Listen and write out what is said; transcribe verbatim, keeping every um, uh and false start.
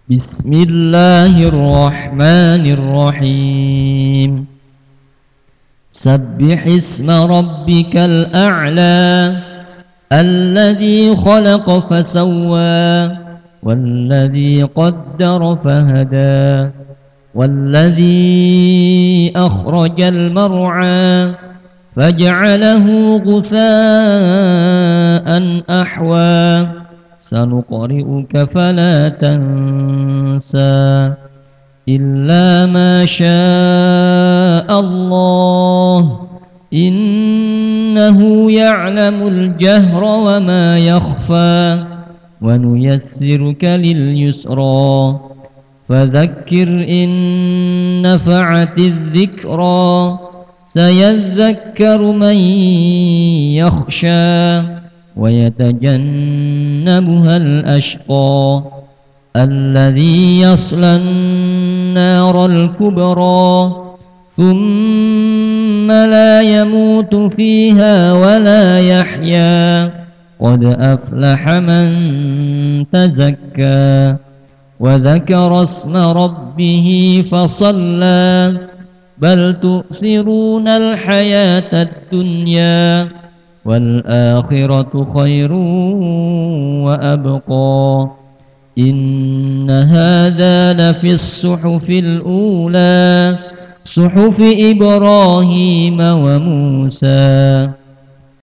بسم الله الرحمن الرحيم سبح اسم ربك الأعلى الذي خلق فسوى والذي قدر فهدى والذي أخرج المرعى فجعله غثاء أحوى سنقرئك فلا تنسى إلا ما شاء الله إنه يعلم الجهر وما يخفى ونيسرك لليسرى فذكر إن نفعت الذكرى سيذكر من يخشى ويتجنبها الأشقى الذي يصلى النار الكبرى ثم لا يموت فيها ولا يحيا قد أفلح من تزكى وذكر اسم ربه فصلى بل تؤثرون الحياة الدنيا والآخرة خير وأبقى إن هذا لفي الصحف الأولى صحف إبراهيم وموسى.